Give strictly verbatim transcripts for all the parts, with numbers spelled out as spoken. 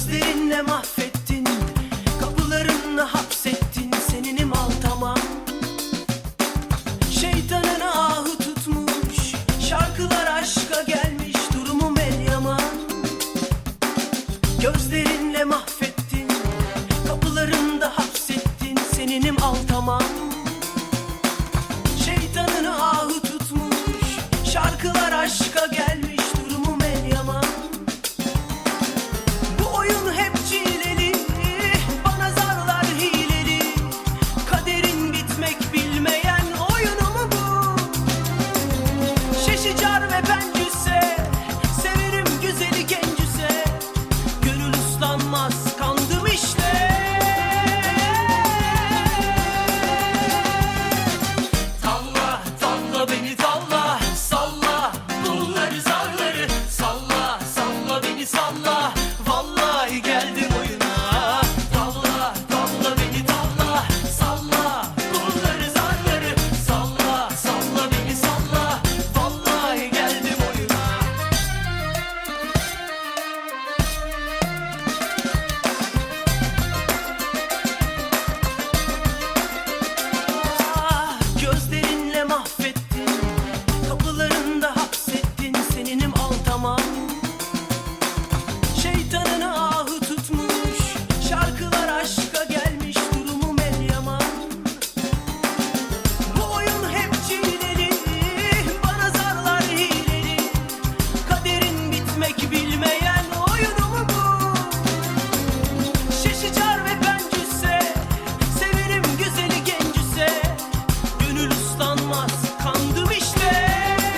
Gözlerinle mahvettin, kapılarınla hapsettin, seninim al tamam. Şeytanın ahı tutmuş, şarkılar aşka gelmiş, durumum el yaman. Gözlerinle mahvettin, kapılarında hapsettin, seninim al tamam. Şeytanın ahı tutmuş, şarkılar aşka gelmiş, durumum el yaman. Bu oyun hep çileli, bana zarlar hileli, kaderin bitmek bilmeyen oyunu mu bu? Şeşicar ve bencüse, severim güzeli gencüse, gönül uslanmaz kandım işte. Talla talla beni talla, salla bunları zarları, salla salla beni salla, vallahi geldim oyuna. Talla talla beni talla, salla bunları zarları, salla salla beni salla, vallahi geldim oyuna. Ah, gözlerinle mahvettin, kapılarında hapsettin, seninim al tamam. Şeytanın ahı tutmuş, şarkılar aşka gelmiş, durumum el yaman. Bu oyun hep çileli, bana zarlar hileli, kaderin bitmek bilmeyen oyunu mu bu? Şeşicar ve bencüse, severim güzeli gencüse, gönül uslanmaz kandım işte.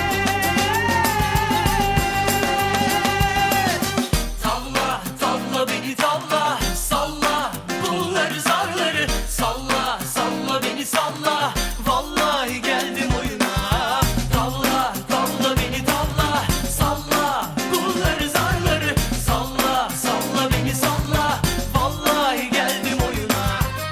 Talla talla beni talla, salla bunları zarları, salla salla beni salla, vallahi geldim oyuna. Talla talla beni talla, salla bunları zarları, salla salla beni salla, vallahi geldim oyuna.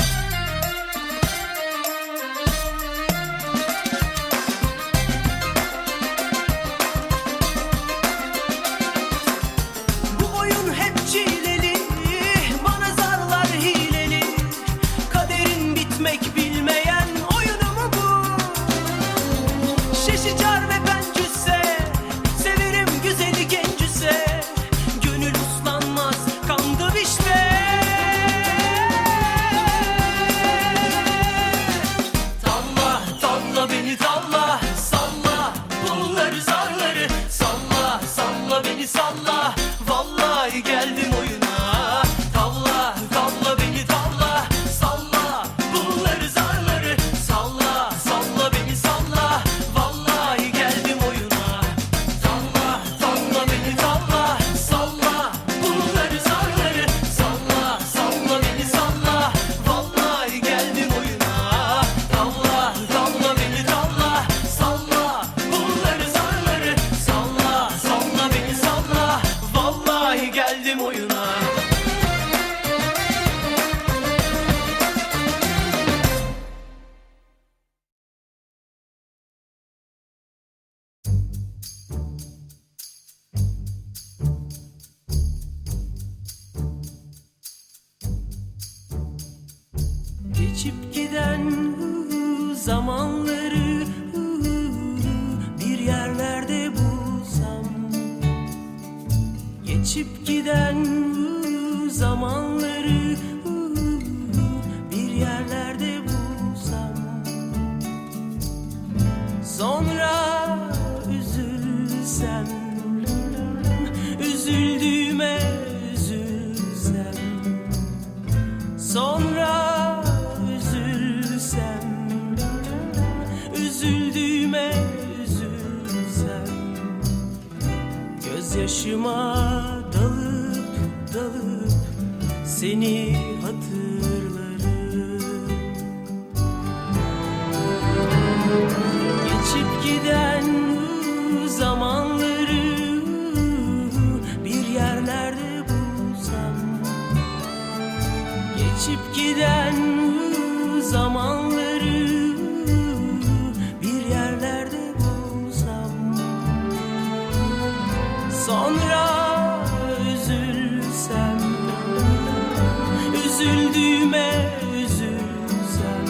Bu oyun hep çileli, bana zarlar hileli, kaderin bitmek bilmeyen oyunu mu bu? Şeşicar ve bencüse, severim güzeli gencüse, gönül uslanmaz kandım işte. Talla talla beni talla, salla bunları zarları, salla salla beni salla, vallahi geldim oyuna. Talla talla beni talla, salla bunları zarları, salla salla beni salla, vallahi geldim oyuna. Talla talla beni talla, salla bunları zarları, salla salla beni salla, vallahi geldim oyuna. Talla talla beni talla, salla bunları zarları, salla salla beni salla, vallahi geldim oyuna. Geçip giden ıı, zamanları ıı, bir yerlerde bulsam. Geçip giden ıı, zamanları ıı, bir yerlerde bulsam. Sonra üzülsem, üzüldüğüme üzülsem. Sonra üzülsem, üzüldüğüme üzülsem. Gözyaşıma dalıp dalıp seni hatırlarım. Geçip giden zamanları bir yerlerde bulsam. Geçip giden zamanları bir yerlerde bulsam. Sonra üzülsem, Üzüldüğüme üzülsem,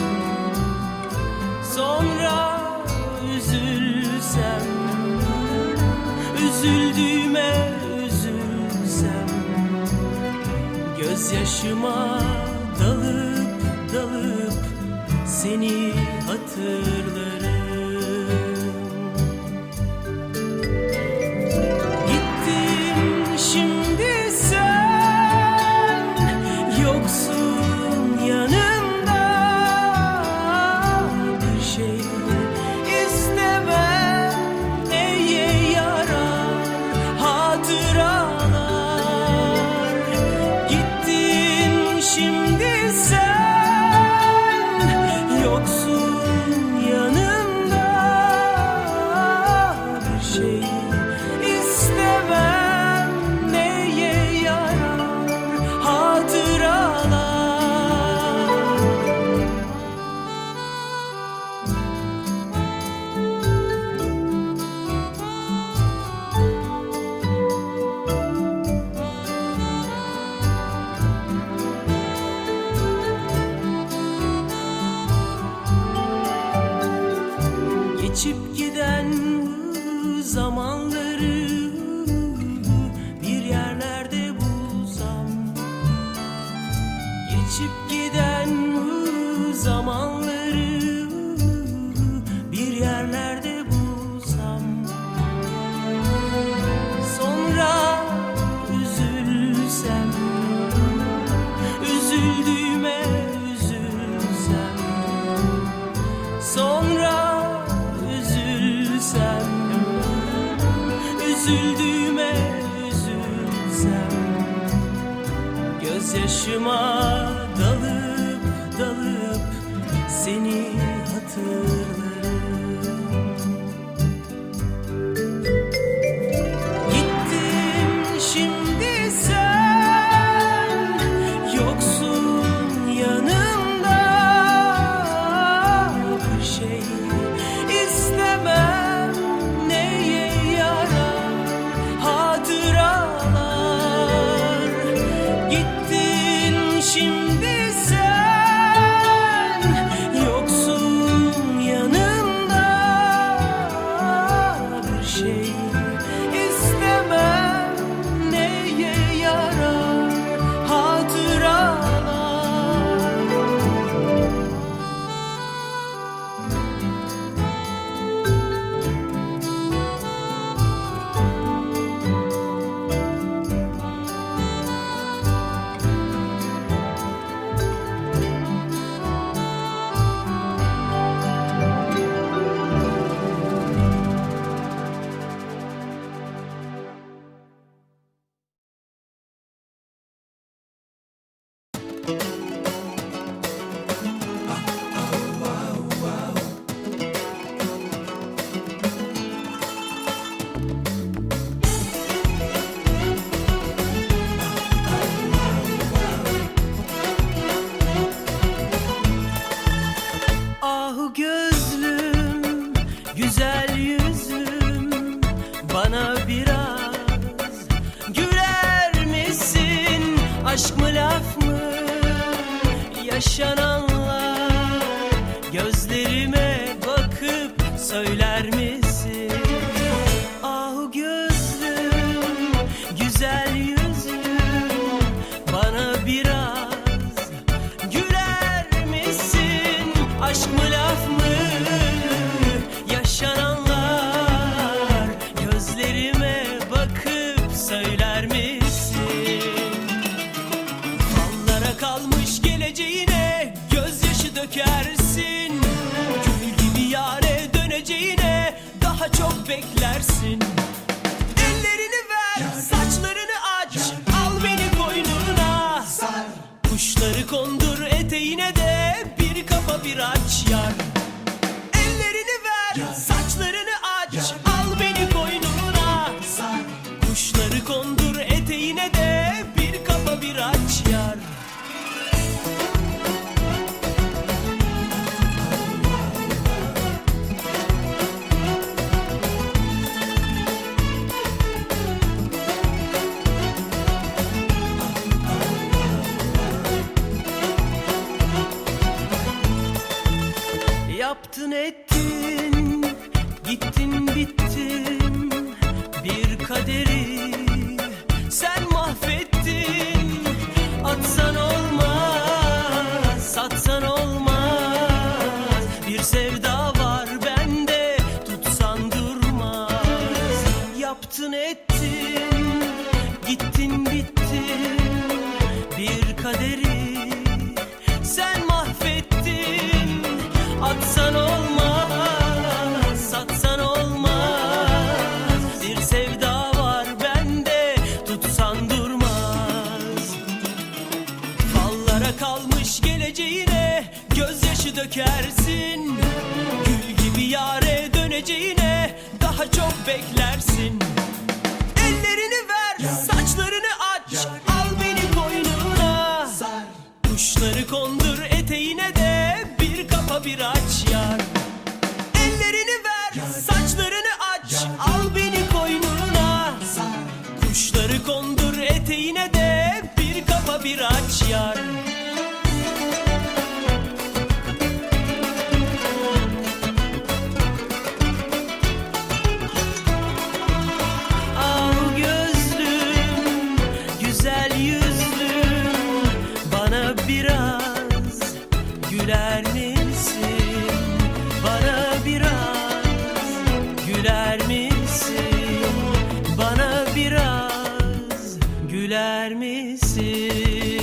sonra üzülsem, üzüldüğüme üzülsem, gözyaşıma dalıp dalıp seni hatırlarım. Gittin şimdi sen, yoksun yanımda, bir şey istemem, neye yarar hatıralar. Gittin şimdi sen, yoksun yanımda, bir şey istemem, neye yarar hatıralar. Geçip giden zamanları bir yerlerde bulsam, geçip giden zamanları bir yerlerde bulsam, sonra üzülsem, üzüldüğüme üzülsem, sonra üzülsem, üzüldüğüme üzülsem, gözyaşıma dalıp dalıp seni hatırlarım. Gittin şimdi sen, yoksun yanımda, bir şey istemem, neye yarar hatıralar. Gittin şimdi sen, yoksun yanımda, bir şey istemem, neye yarar hatıralar. Ahu gözlüm, güzel yüzüm, bana biraz güler misin? Aşk mı laf mı yaşananlar, gözlerime bakıp söyler misin? Ahu gözlüm, güzel yüzüm, bana biraz güler misin? Aşk mı laf mı yaşananlar, gözlerime bakıp söyler misin? Fallara kalmış geleceğine gözyaşı dökersin, gül gibi yâre döneceğine daha çok beklersin. Ellerini ver, saçlarını aç, al beni koynuna, kuşları kondur eteğine de bir kafa bir aç yar. Ellerini ver, saçlarını aç, al beni koynuna, kuşları kondur eteğine de bir kafa bir aç yar. Yaptın ettin, gittin bittin, bir kaderi sen mahvettin. Atsan olmaz, satsan olmaz, bir sevda var bende, tutsan durmaz. Yaptın ettin, gittin bittin, bir kaderi sen mahvettin. Atsan olmaz, satsan olmaz, bir sevda var bende, tutsan durmaz. Fallara kalmış geleceğine gözyaşı dökersin, gül gibi yâre döneceğine daha çok beklersin. Ellerini ver, saçlarını aç, al beni koynuna, kuşları kondur eteğine de bir kapa bir aç yar. Ellerini ver, saçlarını aç, al beni koynuna, kuşları kondur eteğine de bir kapa bir aç yar. Al gözlüm, güzel yüzlüm, bana biraz güler misin? Bana biraz güler misin? Bana biraz güler misin?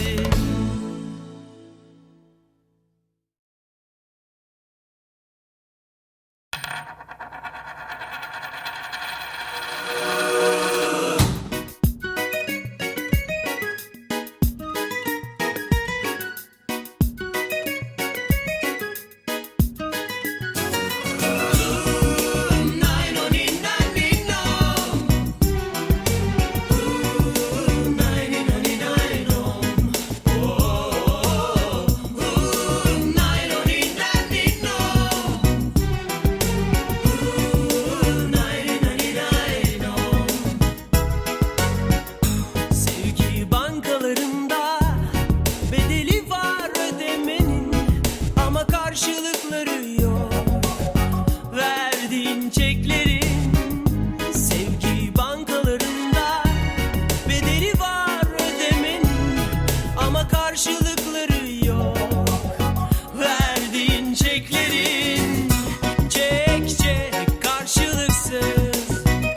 Sevgi bankalarında bedeli var ödemenin, ama karşılıkları yok verdiğin çeklerin. Sevgi bankalarında bedeli var ödemenin, ama karşılıkları yok verdiğin çeklerin. Çek çek karşılıksız,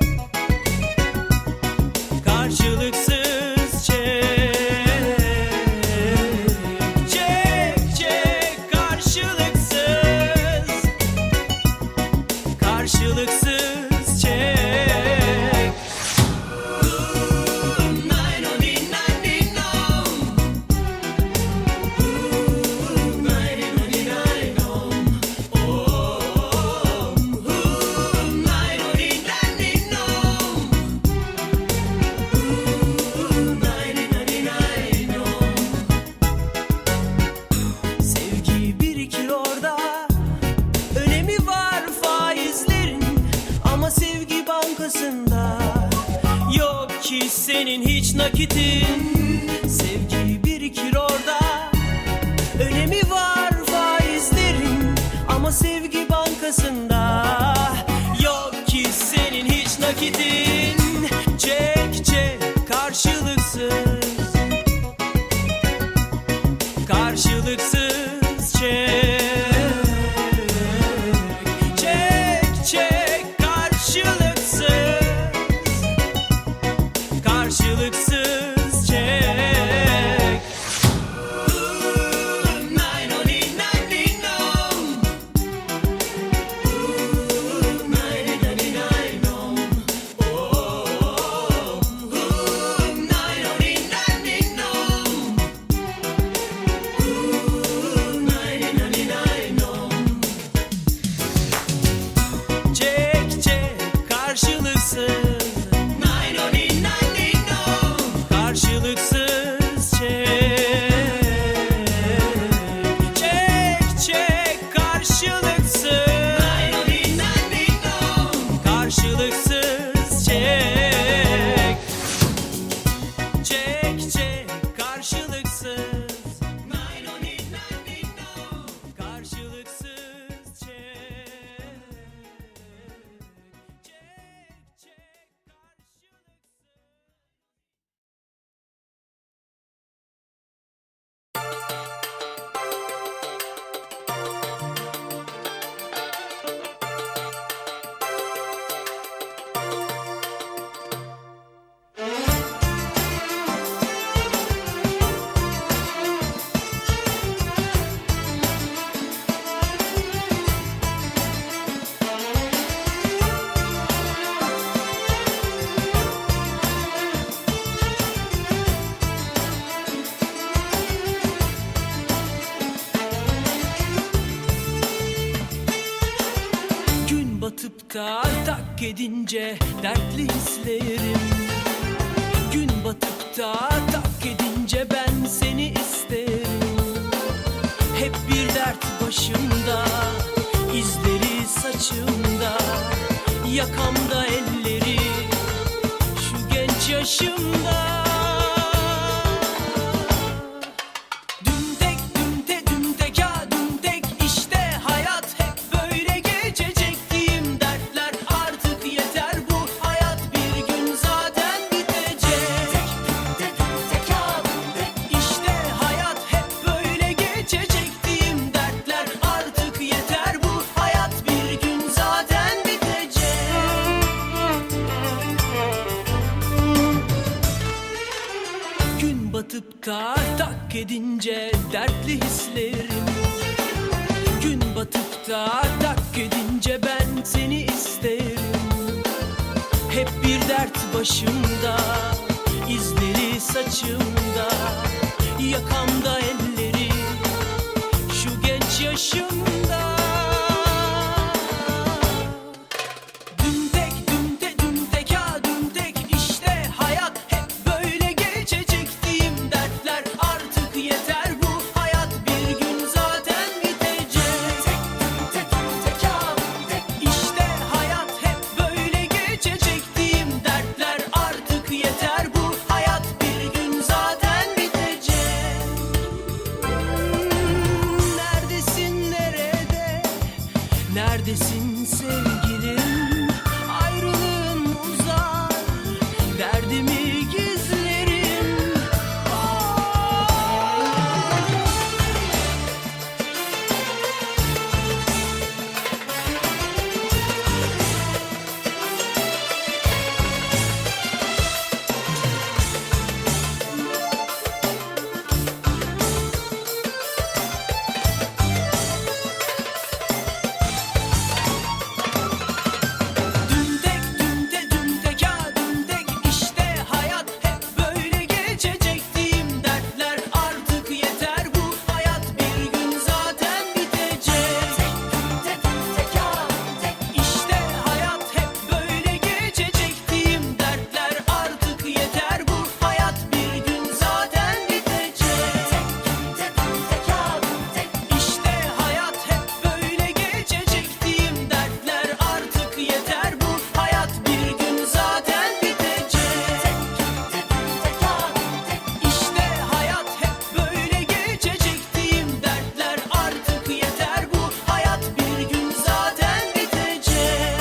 karşılıksız çek. Çek çek karşılıksız, karşılıksız çek. Sevgi birikir orada, önemi var faizlerin, ama sevgi bankasında yok ki senin hiç nakitin. Sevgi birikir orada, önemi var faizlerin, ama sevgi bankasında yok ki senin hiç nakitin. Çek çek karşılıksız, karşılıksız çek. Çek çek karşılıksız, karşılıksız çek. batıp da tak edince dertli hislerim. Gün batıp da tak edince ben seni isterim. Hep bir dert başımda, izleri saçımda, yakamda elleri, şu genç yaşımda. Dün tek, dün te, dün tek, ya dün tek, işte hayat hep böyle geçecek diyeyim dertler artık yeter, bu hayat bir gün zaten bitecek. Tek, dün tek, dün tek, ya dün tek, işte hayat hep böyle geçecek diyeyim dertler artık yeter, bu hayat bir gün zaten bitecek. Gün batıp da tak edince dertli hislerim. Gün batıp da tak edince ben seni isterim. Hep bir dert başımda, izleri saçımda, yakamda elleri, şu genç yaşımda. Dün tek, dün te, dün tek, ya dün tek, işte hayat hep böyle geçecek diyeyim dertler artık yeter, bu hayat bir gün zaten bitecek. Tek, dün tek, dün tek, ya dün tek, işte hayat hep böyle geçecek diyeyim dertler artık yeter, bu hayat bir gün zaten bitecek. Hmm, neredesin, nerede? Neredesin sevgilim? Ayrılığım uzak, derdimi gizlerim. Dün tek, dün te, dün tek, ya dün tek, işte hayat hep böyle geçecek diyeyim dertler artık yeter, bu hayat bir gün zaten bitecek. Tek, dün te, dün tek, ya dün tek, işte hayat hep böyle geçecek diyeyim dertler artık yeter, bu hayat bir gün zaten bitecek. Tek, dün te, dün tek, ya dün tek, işte hayat hep böyle geçecek diyeyim dertler artık yeter, bu hayat bir gün zaten bitecek. Tek, dün te, dün tek, ya dün tek, işte hayat hep böyle geçecek diyeyim dertler artık yeter, bu hayat bir gün zaten bitecek.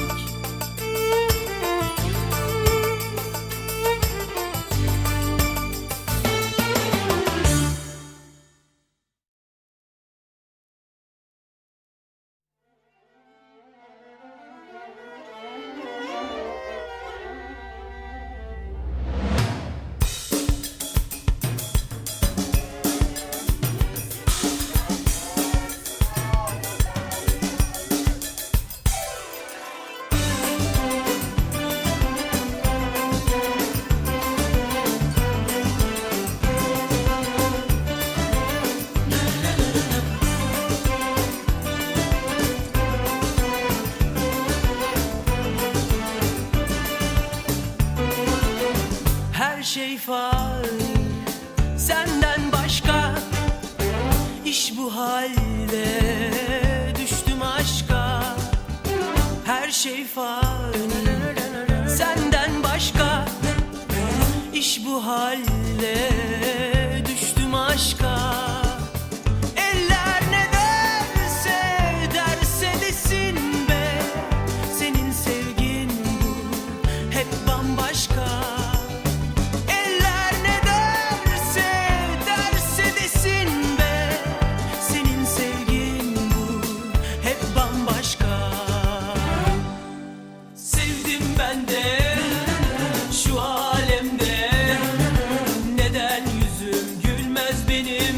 Her şey fani, senden başka, iş bu halde, düştüm aşka. Her şey fani, senden başka, iş bu halde, düştüm aşka. Eller ne derse, derse desin be, senin sevgin bu, hep bambaşka. Eller ne derse, derse desin be, senin sevgin bu, hep bambaşka. Sevdim ben de şu alemde, neden yüzüm gülmez benim?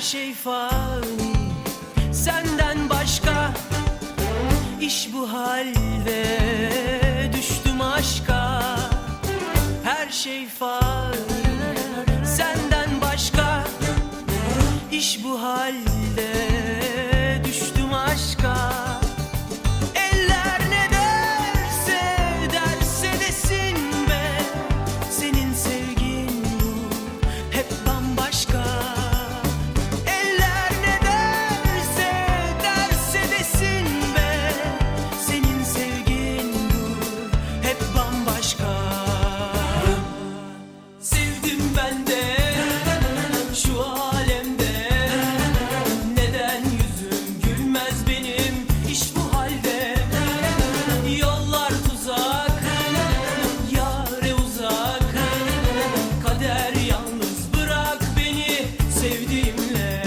şey fani, senden başka. İş bu halde, düştüm aşka. Her şey fani, senden başka. İş bu halde, düştüm aşka. Eller ne derse, derse desin be. Senin sevgin bu, hep bambaşka. Eller ne derse, derse desin be. Senin sevgin bu, hep bambaşka. Sevdim ben de şu alemde. Neden yüzüm gülmez benim, iş bu halde. Yollar tuzak, yâre uzak. Kader yalnız bırak beni sevdiğimle.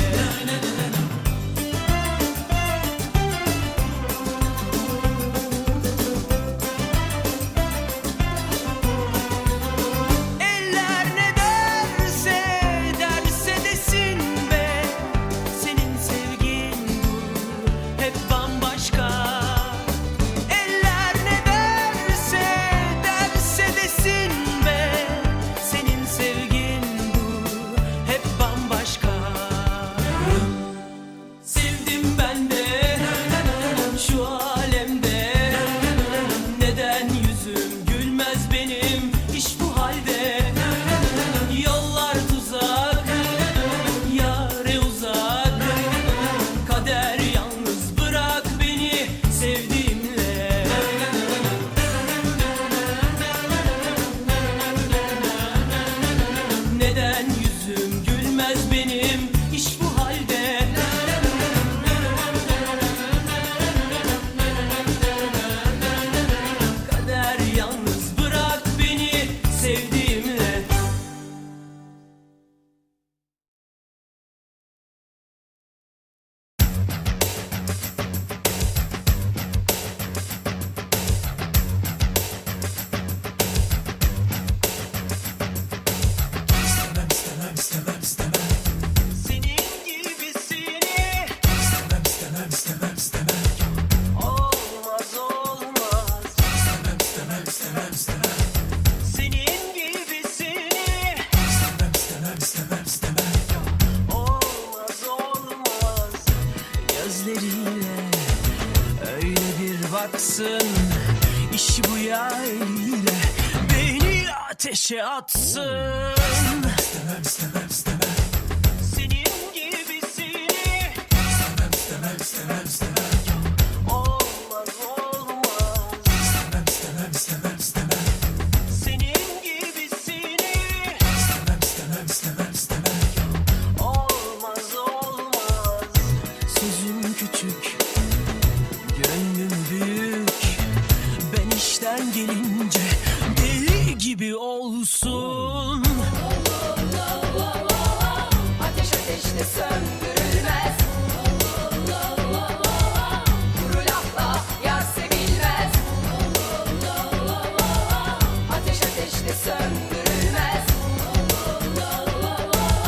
Eller ne derse, derse desin be. Senin sevgin bu, hep bambaşka. Eller ne derse, derse desin be. Senin sevgin bu, hep bambaşka. Sevdim ben de şu alemde. Neden yüzüm gülmez benim, iş bu halde. Yollar tuzak, yâre uzak. Kader yalnız bırak beni sevdiğimle. Neden yüzüm gülmez benim, iş bu halde. Kader yalnız bırak beni sevdiğimle. İstemem istemem istemem istemem. Senin gibisini İstemem istemem istemem istemem. olmaz olmaz. İstemem istemem istemem istemem. Senin gibisini İstemem istemem istemem istemem. olmaz olmaz. Gözleriyle öyle bir baksın, iş bu ya eliyle beni ateşe atsın. İstemem istemem istemem. Senin gibisini İstemem istemem istemem istemem. olmaz olmaz. İstemem istemem istemem istemem. Senin gibisini İstemem istemem istemem istemem. olmaz olmaz. Sözüm küçük, gönlüm büyük. Ben işten gelince deli gibi olsun. Ateş ateşle söndürülmez. Kuru lafla yar sevilmez. Ateş ateşle söndürülmez.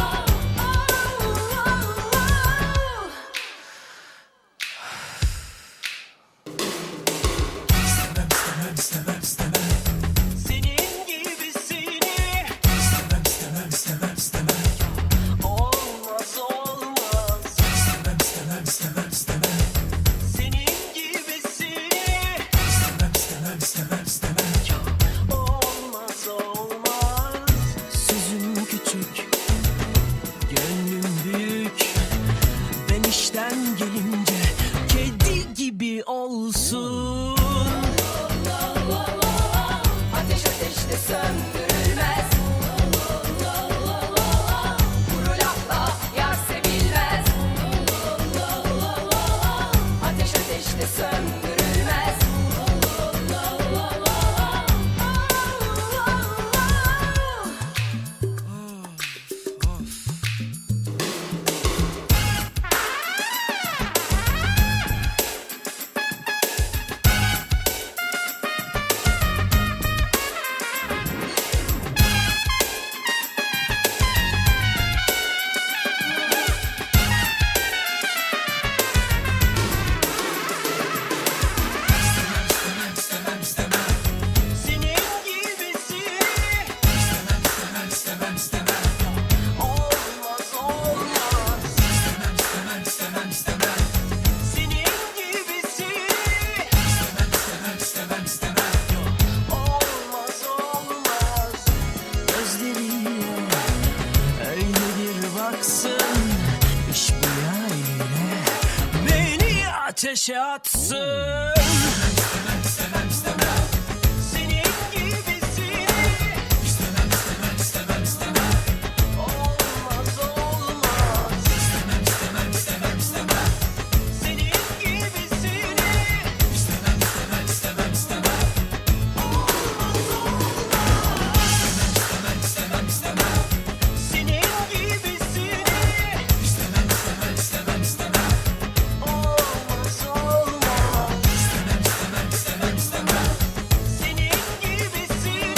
ateşe atsın. Senin gibisini olmaz olmaz. Senin gibisini senin gibisini olmaz olmaz. Senin gibisini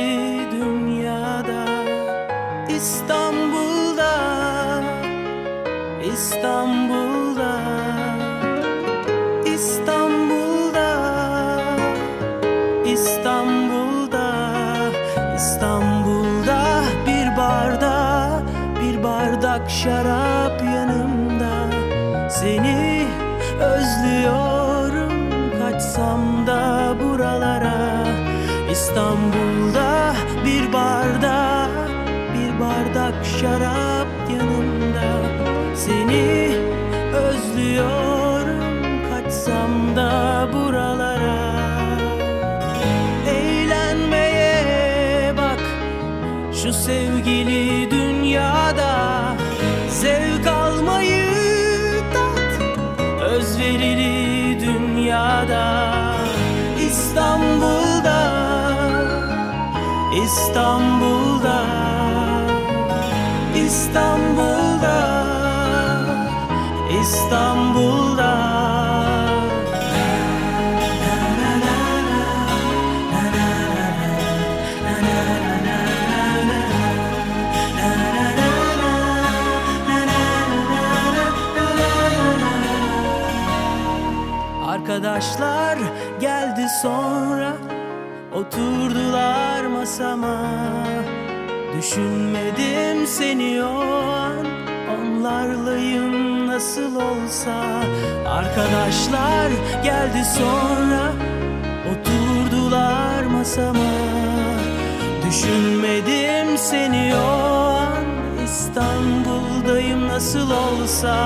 dünyada, İstanbul'da, İstanbul'da, İstanbul'da, İstanbul'da, İstanbul'da bir barda, bir bardak şarap yanımda. Seni özlüyorum, kaçsam da buralara. İstanbul'da bir barda, bir bardak şarap yanımda. Seni özlüyorum, kaçsam da buralara. Eğlenmeye bak şu sevgili dünyada, zevk almayı tat özverili dünyada. İstanbul'da, İstanbul'da, İstanbul'da, İstanbul'da. Arkadaşlar geldi sonra, oturdular masama. Düşünmedim seni o an, onlarlayım nasıl olsa. Arkadaşlar geldi sonra, oturdular masama. Düşünmedim seni o an, İstanbul'dayım nasıl olsa.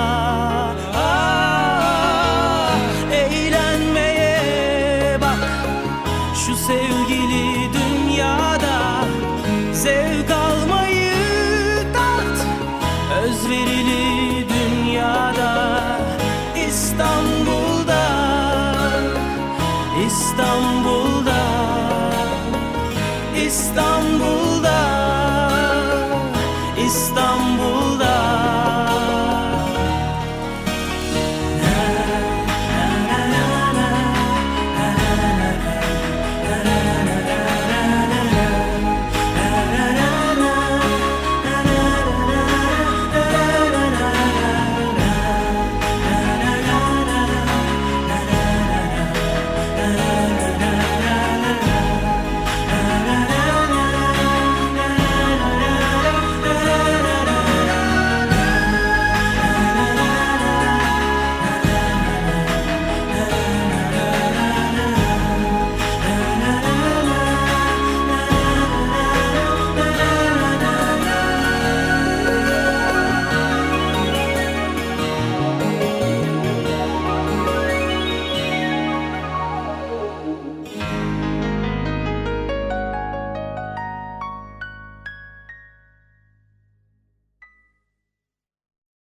Ah, eğlenmeye bak şu sevgili dünyada, zevk almayı tat özverili dünyada. İstanbul'da, İstanbul'da, İstanbul'da,